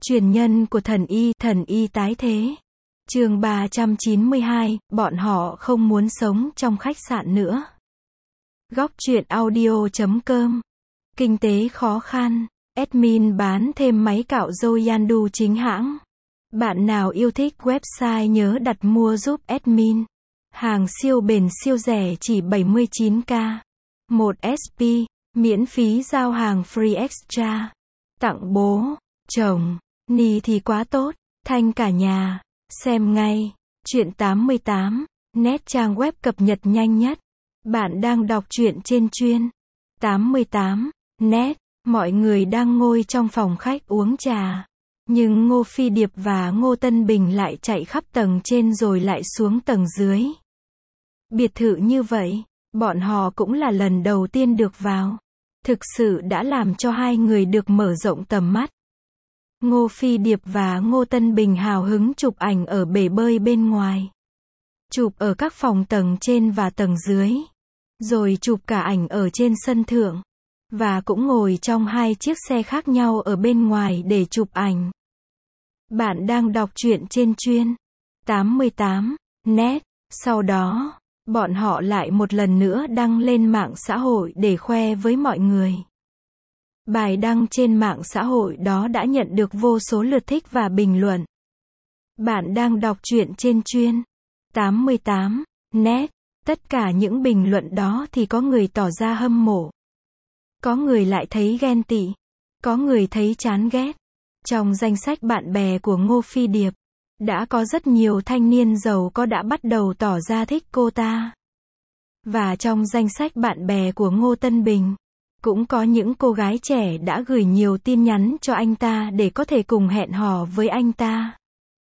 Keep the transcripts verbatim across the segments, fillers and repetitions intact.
Truyền nhân của thần y, thần y tái thế. Chương ba trăm chín mươi hai, bọn họ không muốn sống trong khách sạn nữa. Góc truyện audio chấm com. Kinh tế khó khăn. Admin bán thêm máy cạo râu Yandu chính hãng. Bạn nào yêu thích website nhớ đặt mua giúp admin. Hàng siêu bền siêu rẻ chỉ bảy mươi chín k. một ét pê, miễn phí giao hàng free extra. Tặng bố, chồng, ni thì quá tốt, thanh cả nhà. Xem ngay. Truyện tám mươi tám, net trang web cập nhật nhanh nhất. Bạn đang đọc truyện trên chuyên tám mươi tám, net. Mọi người đang ngồi trong phòng khách uống trà. Nhưng Ngô Phi Điệp và Ngô Tân Bình lại chạy khắp tầng trên rồi lại xuống tầng dưới. Biệt thự như vậy, bọn họ cũng là lần đầu tiên được vào. Thực sự đã làm cho hai người được mở rộng tầm mắt. Ngô Phi Điệp và Ngô Tân Bình hào hứng chụp ảnh ở bể bơi bên ngoài. Chụp ở các phòng tầng trên và tầng dưới. Rồi chụp cả ảnh ở trên sân thượng. Và cũng ngồi trong hai chiếc xe khác nhau ở bên ngoài để chụp ảnh. Bạn đang đọc truyện trên chuyên tám mươi tám, net. Sau đó, bọn họ lại một lần nữa đăng lên mạng xã hội để khoe với mọi người. Bài đăng trên mạng xã hội đó đã nhận được vô số lượt thích và bình luận. Bạn đang đọc truyện trên chuyên tám mươi tám, net. Tất cả những bình luận đó thì có người tỏ ra hâm mộ. Có người lại thấy ghen tị. Có người thấy chán ghét. Trong danh sách bạn bè của Ngô Phi Điệp, đã có rất nhiều thanh niên giàu có đã bắt đầu tỏ ra thích cô ta. Và trong danh sách bạn bè của Ngô Tân Bình, cũng có những cô gái trẻ đã gửi nhiều tin nhắn cho anh ta để có thể cùng hẹn hò với anh ta.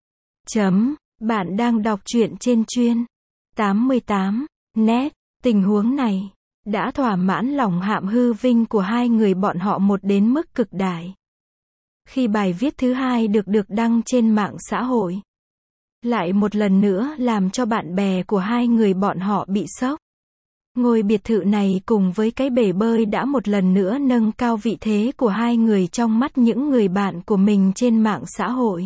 Chấm, bạn đang đọc truyện trên chuyên tám mươi tám, net. Tình huống này đã thỏa mãn lòng hạm hư vinh của hai người bọn họ một đến mức cực đại. Khi bài viết thứ hai được được đăng trên mạng xã hội, lại một lần nữa làm cho bạn bè của hai người bọn họ bị sốc. Ngôi biệt thự này cùng với cái bể bơi đã một lần nữa nâng cao vị thế của hai người trong mắt những người bạn của mình trên mạng xã hội.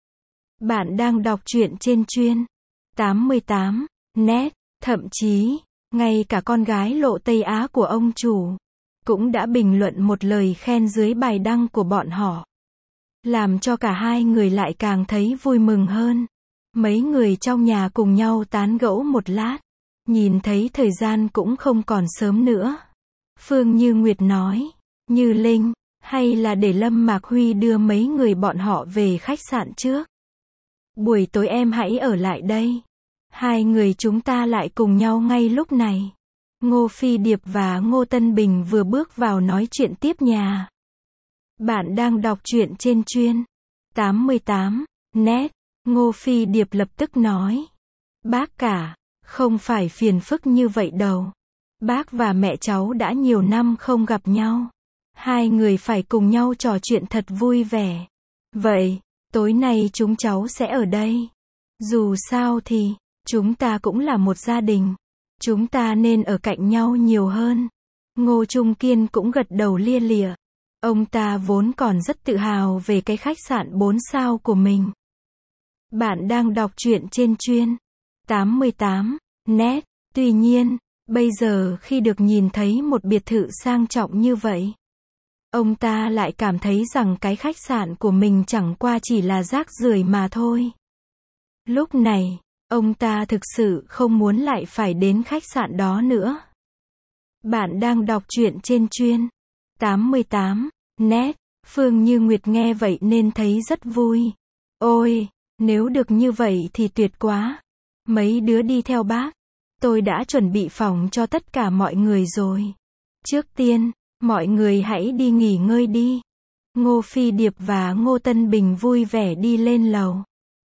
Bạn đang đọc truyện trên chuyên tám mươi tám, net. Thậm chí, ngay cả con gái Lộ Tây Á của ông chủ cũng đã bình luận một lời khen dưới bài đăng của bọn họ. Làm cho cả hai người lại càng thấy vui mừng hơn. Mấy người trong nhà cùng nhau tán gẫu một lát. Nhìn thấy thời gian cũng không còn sớm nữa. Phương Như Nguyệt nói, Như Linh, hay là để Lâm Mạc Huy đưa mấy người bọn họ về khách sạn trước. Buổi tối em hãy ở lại đây. Hai người chúng ta lại cùng nhau ngay lúc này. Ngô Phi Điệp và Ngô Tân Bình vừa bước vào nói chuyện tiếp nhà. Bạn đang đọc truyện trên chuyên tám mươi tám, net. Ngô Phi Điệp lập tức nói, bác cả, không phải phiền phức như vậy đâu. Bác và mẹ cháu đã nhiều năm không gặp nhau. Hai người phải cùng nhau trò chuyện thật vui vẻ. Vậy, tối nay chúng cháu sẽ ở đây. Dù sao thì, chúng ta cũng là một gia đình. Chúng ta nên ở cạnh nhau nhiều hơn. Ngô Trung Kiên cũng gật đầu lia lịa. Ông ta vốn còn rất tự hào về cái khách sạn bốn sao của mình. Bạn đang đọc truyện trên chuyên tám mươi tám, net. Tuy nhiên, bây giờ khi được nhìn thấy một biệt thự sang trọng như vậy, ông ta lại cảm thấy rằng cái khách sạn của mình chẳng qua chỉ là rác rưởi mà thôi. Lúc này, ông ta thực sự không muốn lại phải đến khách sạn đó nữa. Bạn đang đọc truyện trên chuyên tám mươi tám, net. Phương Như Nguyệt nghe vậy nên thấy rất vui. Ôi, nếu được như vậy thì tuyệt quá. Mấy đứa đi theo bác. Tôi đã chuẩn bị phòng cho tất cả mọi người rồi. Trước tiên, mọi người hãy đi nghỉ ngơi đi. Ngô Phi Điệp và Ngô Tân Bình vui vẻ đi lên lầu.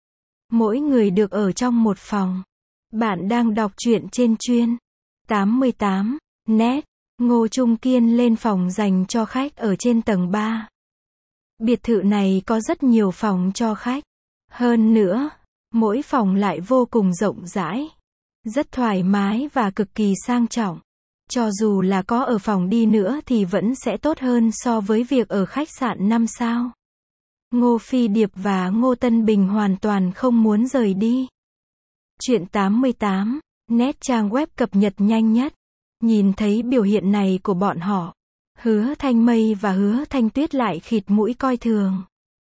Mỗi người được ở trong một phòng. Bạn đang đọc truyện trên chuyên tám mươi tám, net. Ngô Trung Kiên lên phòng dành cho khách ở trên tầng ba. Biệt thự này có rất nhiều phòng cho khách. Hơn nữa, mỗi phòng lại vô cùng rộng rãi. Rất thoải mái và cực kỳ sang trọng. Cho dù là có ở phòng đi nữa thì vẫn sẽ tốt hơn so với việc ở khách sạn năm sao. Ngô Phi Điệp và Ngô Tân Bình hoàn toàn không muốn rời đi. Chuyện tám mươi tám, net trang web cập nhật nhanh nhất. Nhìn thấy biểu hiện này của bọn họ, Hứa Thanh Mây và Hứa Thanh Tuyết lại khịt mũi coi thường.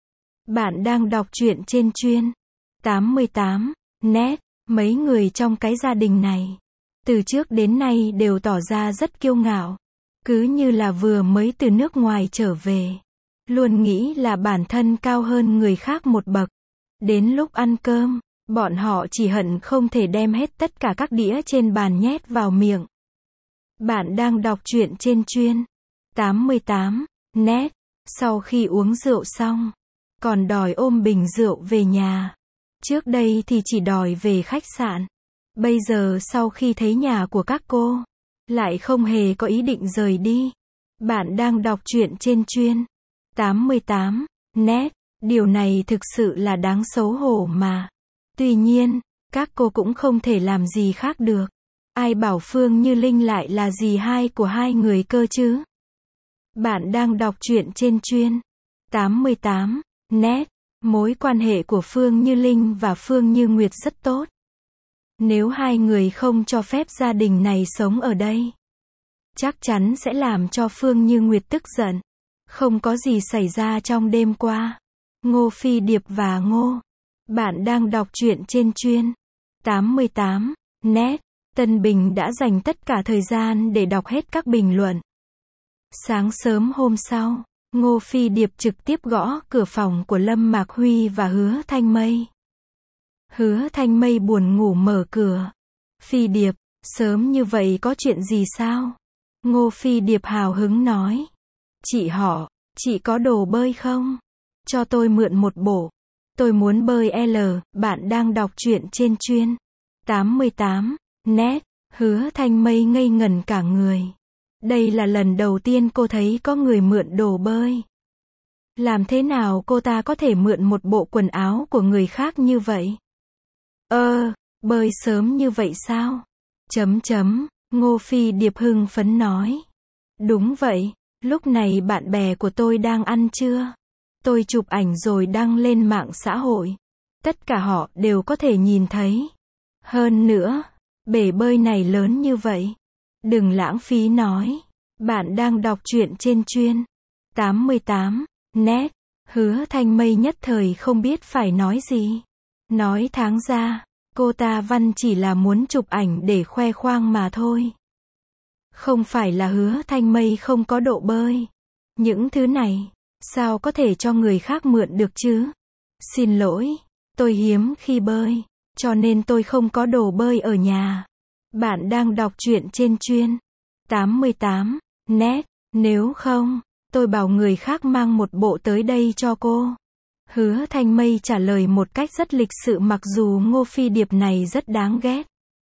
Bạn đang đọc truyện trên chuyên tám mươi tám net. Mấy người trong cái gia đình này, từ trước đến nay đều tỏ ra rất kiêu ngạo. Cứ như là vừa mới từ nước ngoài trở về. Luôn nghĩ là bản thân cao hơn người khác một bậc. Đến lúc ăn cơm, bọn họ chỉ hận không thể đem hết tất cả các đĩa trên bàn nhét vào miệng. Bạn đang đọc truyện trên chuyên tám mươi tám net. Sau khi uống rượu xong, còn đòi ôm bình rượu về nhà. Trước đây thì chỉ đòi về khách sạn. Bây giờ sau khi thấy nhà của các cô, lại không hề có ý định rời đi. Bạn đang đọc truyện trên chuyên tám mươi tám net. Điều này thực sự là đáng xấu hổ mà. Tuy nhiên, các cô cũng không thể làm gì khác được. Ai bảo Phương Như Linh lại là dì hai của hai người cơ chứ? Bạn đang đọc truyện trên chuyên tám mươi tám net. Mối quan hệ của Phương Như Linh và Phương Như Nguyệt rất tốt. Nếu hai người không cho phép gia đình này sống ở đây, chắc chắn sẽ làm cho Phương Như Nguyệt tức giận. Không có gì xảy ra trong đêm qua. Ngô Phi Điệp và Ngô. Bạn đang đọc truyện trên chuyên tám mươi tám net. Tân Bình đã dành tất cả thời gian để đọc hết các bình luận. Sáng sớm hôm sau, Ngô Phi Điệp trực tiếp gõ cửa phòng của Lâm Mạc Huy và Hứa Thanh Mây. Hứa Thanh Mây buồn ngủ mở cửa. Phi Điệp, sớm như vậy có chuyện gì sao? Ngô Phi Điệp hào hứng nói. Chị họ, chị có đồ bơi không? Cho tôi mượn một bộ. Tôi muốn bơi L. Bạn đang đọc truyện trên chuyên tám mươi tám net. Hứa Thanh Mây ngây ngẩn cả người. Đây là lần đầu tiên cô thấy có người mượn đồ bơi. Làm thế nào cô ta có thể mượn một bộ quần áo của người khác như vậy? Ơ, bơi sớm như vậy sao? Chấm chấm, Ngô Phi Điệp hưng phấn nói. Đúng vậy, lúc này bạn bè của tôi đang ăn trưa. Tôi chụp ảnh rồi đăng lên mạng xã hội. Tất cả họ đều có thể nhìn thấy. Hơn nữa, bể bơi này lớn như vậy. Đừng lãng phí nói. Bạn đang đọc truyện trên chuyên tám mươi tám net. Hứa Thanh Mây nhất thời không biết phải nói gì. Nói tháng ra, cô ta văn chỉ là muốn chụp ảnh để khoe khoang mà thôi. Không phải là Hứa Thanh Mây không có độ bơi. Những thứ này, sao có thể cho người khác mượn được chứ? Xin lỗi, tôi hiếm khi bơi, cho nên tôi không có đồ bơi ở nhà. Bạn đang đọc truyện trên chuyên tám mươi tám net. Nếu không, tôi bảo người khác mang một bộ tới đây cho cô. Hứa Thanh Mây trả lời một cách rất lịch sự, mặc dù Ngô Phi Điệp này rất đáng ghét.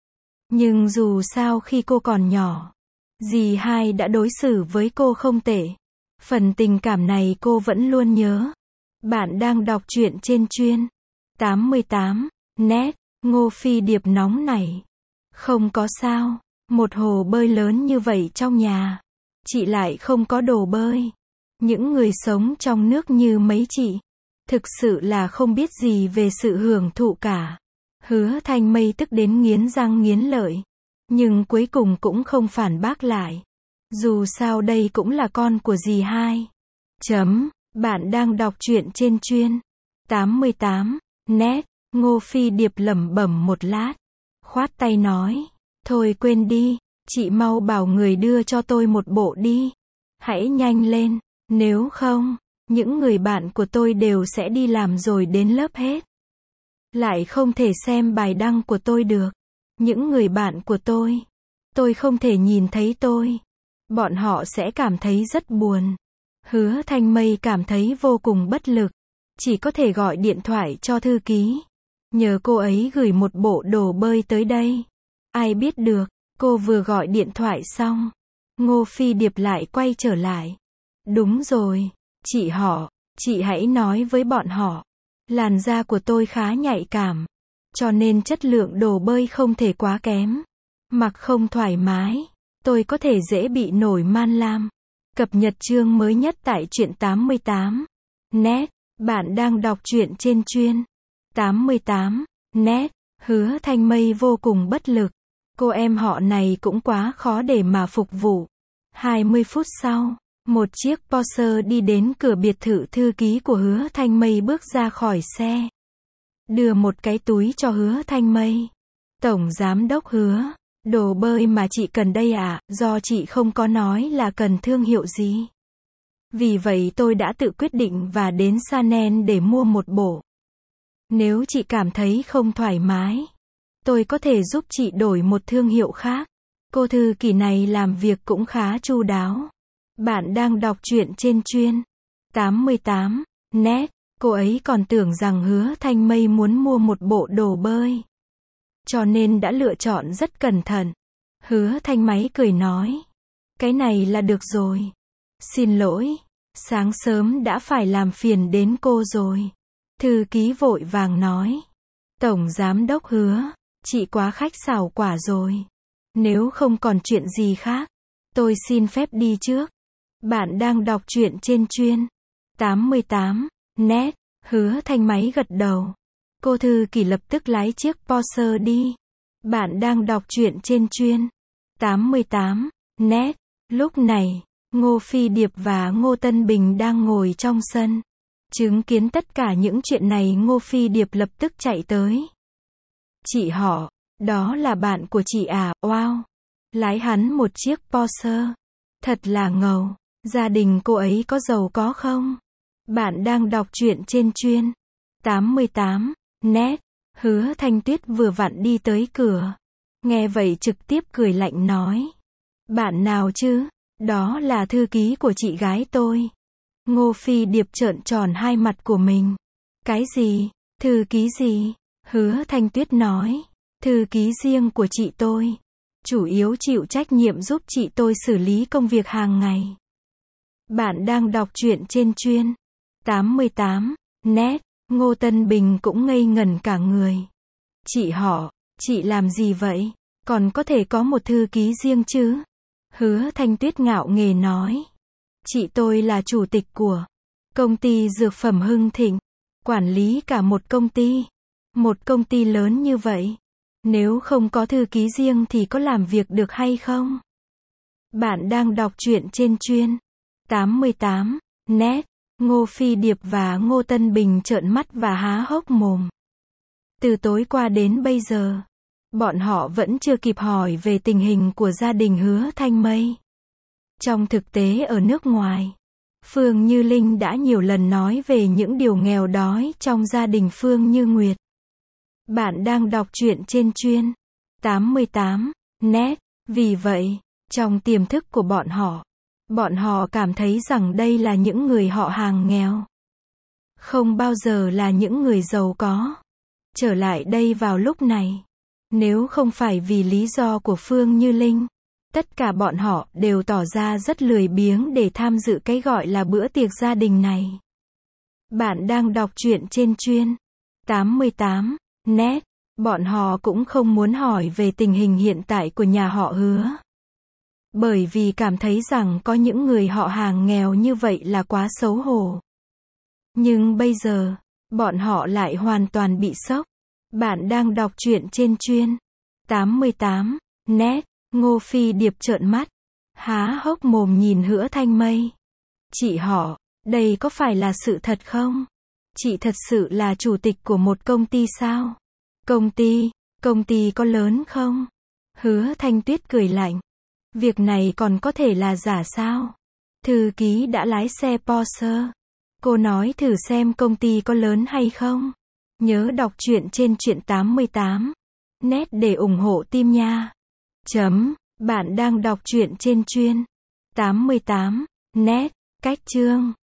Nhưng dù sao khi cô còn nhỏ, dì hai đã đối xử với cô không tệ. Phần tình cảm này cô vẫn luôn nhớ. Bạn đang đọc truyện trên chuyên tám mươi tám net. Ngô Phi Điệp nóng nảy. Không có sao, một hồ bơi lớn như vậy trong nhà, chị lại không có đồ bơi. Những người sống trong nước như mấy chị, thực sự là không biết gì về sự hưởng thụ cả. Hứa Thanh Mây tức đến nghiến răng nghiến lợi, nhưng cuối cùng cũng không phản bác lại. Dù sao đây cũng là con của dì hai. Chấm, bạn đang đọc truyện trên chuyên tám mươi tám net. Ngô Phi Điệp lẩm bẩm một lát, khoát tay nói, thôi quên đi, chị mau bảo người đưa cho tôi một bộ đi. Hãy nhanh lên, nếu không, những người bạn của tôi đều sẽ đi làm rồi đến lớp hết. Lại không thể xem bài đăng của tôi được. Những người bạn của tôi, tôi không thể nhìn thấy tôi. Bọn họ sẽ cảm thấy rất buồn. Hứa Thanh Mây cảm thấy vô cùng bất lực. Chỉ có thể gọi điện thoại cho thư ký, nhờ cô ấy gửi một bộ đồ bơi tới đây. Ai biết được, cô vừa gọi điện thoại xong, Ngô Phi Điệp lại quay trở lại. Đúng rồi, chị họ, chị hãy nói với bọn họ. Làn da của tôi khá nhạy cảm, cho nên chất lượng đồ bơi không thể quá kém. Mặc không thoải mái, tôi có thể dễ bị nổi man lam. Cập nhật chương mới nhất tại truyện tám mươi tám net. Bạn đang đọc truyện trên chuyên tám mươi tám net. Hứa Thanh Mây vô cùng bất lực. Cô em họ này cũng quá khó để mà phục vụ. hai mươi phút sau, một chiếc Porsche đi đến cửa biệt thự thư ký của Hứa Thanh Mây bước ra khỏi xe. Đưa một cái túi cho Hứa Thanh Mây. Tổng giám đốc Hứa, đồ bơi mà chị cần đây ạ, à, do chị không có nói là cần thương hiệu gì. Vì vậy tôi đã tự quyết định và đến Chanel để mua một bộ. Nếu chị cảm thấy không thoải mái, tôi có thể giúp chị đổi một thương hiệu khác. Cô thư ký này làm việc cũng khá chu đáo. Bạn đang đọc truyện trên chuyên tám mươi tám net. Cô ấy còn tưởng rằng Hứa Thanh Mây muốn mua một bộ đồ bơi, cho nên đã lựa chọn rất cẩn thận. Hứa Thanh Máy cười nói, cái này là được rồi. Xin lỗi, sáng sớm đã phải làm phiền đến cô rồi. Thư ký vội vàng nói, Tổng giám đốc Hứa, chị quá khách sáo quả rồi. Nếu không còn chuyện gì khác, tôi xin phép đi trước. Bạn đang đọc truyện trên chuyên tám mươi tám net. Hứa Thanh Máy gật đầu. Cô thư ký lập tức lái chiếc Porsche đi. Bạn đang đọc truyện trên chuyên tám mươi tám net. Lúc này, Ngô Phi Điệp và Ngô Tân Bình đang ngồi trong sân. Chứng kiến tất cả những chuyện này, Ngô Phi Điệp lập tức chạy tới. Chị họ, đó là bạn của chị à, wow. Lái hắn một chiếc Porsche. Thật là ngầu. Gia đình cô ấy có giàu có không? Bạn đang đọc truyện trên chuyên tám mươi tám net. Hứa Thanh Tuyết vừa vặn đi tới cửa. Nghe vậy trực tiếp cười lạnh nói, bạn nào chứ? Đó là thư ký của chị gái tôi. Ngô Phi Điệp trợn tròn hai mặt của mình. Cái gì? Thư ký gì? Hứa Thanh Tuyết nói, thư ký riêng của chị tôi. Chủ yếu chịu trách nhiệm giúp chị tôi xử lý công việc hàng ngày. Bạn đang đọc truyện trên chuyên tám mươi tám net. Ngô Tân Bình cũng ngây ngẩn cả người. Chị họ, chị làm gì vậy? Còn có thể có một thư ký riêng chứ? Hứa Thanh Tuyết ngạo nghễ nói, chị tôi là chủ tịch của công ty dược phẩm Hưng Thịnh, quản lý cả một công ty. Một công ty lớn như vậy, nếu không có thư ký riêng thì có làm việc được hay không? Bạn đang đọc truyện trên chuyên tám mươi tám net. Ngô Phi Điệp và Ngô Tân Bình trợn mắt và há hốc mồm. Từ tối qua đến bây giờ, bọn họ vẫn chưa kịp hỏi về tình hình của gia đình Hứa Thanh Mây. Trong thực tế ở nước ngoài, Phương Như Linh đã nhiều lần nói về những điều nghèo đói trong gia đình Phương Như Nguyệt. Bạn đang đọc truyện trên chuyên tám mươi tám net. Vì vậy, trong tiềm thức của bọn họ, bọn họ cảm thấy rằng đây là những người họ hàng nghèo, không bao giờ là những người giàu có. Trở lại đây vào lúc này, nếu không phải vì lý do của Phương Như Linh, tất cả bọn họ đều tỏ ra rất lười biếng để tham dự cái gọi là bữa tiệc gia đình này. Bạn đang đọc truyện trên chuyên tám mươi tám net. Bọn họ cũng không muốn hỏi về tình hình hiện tại của nhà họ Hứa, bởi vì cảm thấy rằng có những người họ hàng nghèo như vậy là quá xấu hổ. Nhưng bây giờ, bọn họ lại hoàn toàn bị sốc. Bạn đang đọc truyện trên chuyên tám mươi tám net. Ngô Phi Điệp trợn mắt, há hốc mồm nhìn Hứa Thanh Mây. Chị họ, đây có phải là sự thật không? Chị thật sự là chủ tịch của một công ty sao? Công ty, công ty có lớn không? Hứa Thanh Tuyết cười lạnh. Việc này còn có thể là giả sao? Thư ký đã lái xe Porsche. Cô nói thử xem công ty có lớn hay không? Nhớ đọc truyện trên truyện tám mươi tám net để ủng hộ team nha. Chấm. Bạn đang đọc truyện trên chuyên tám mươi tám net. Cách chương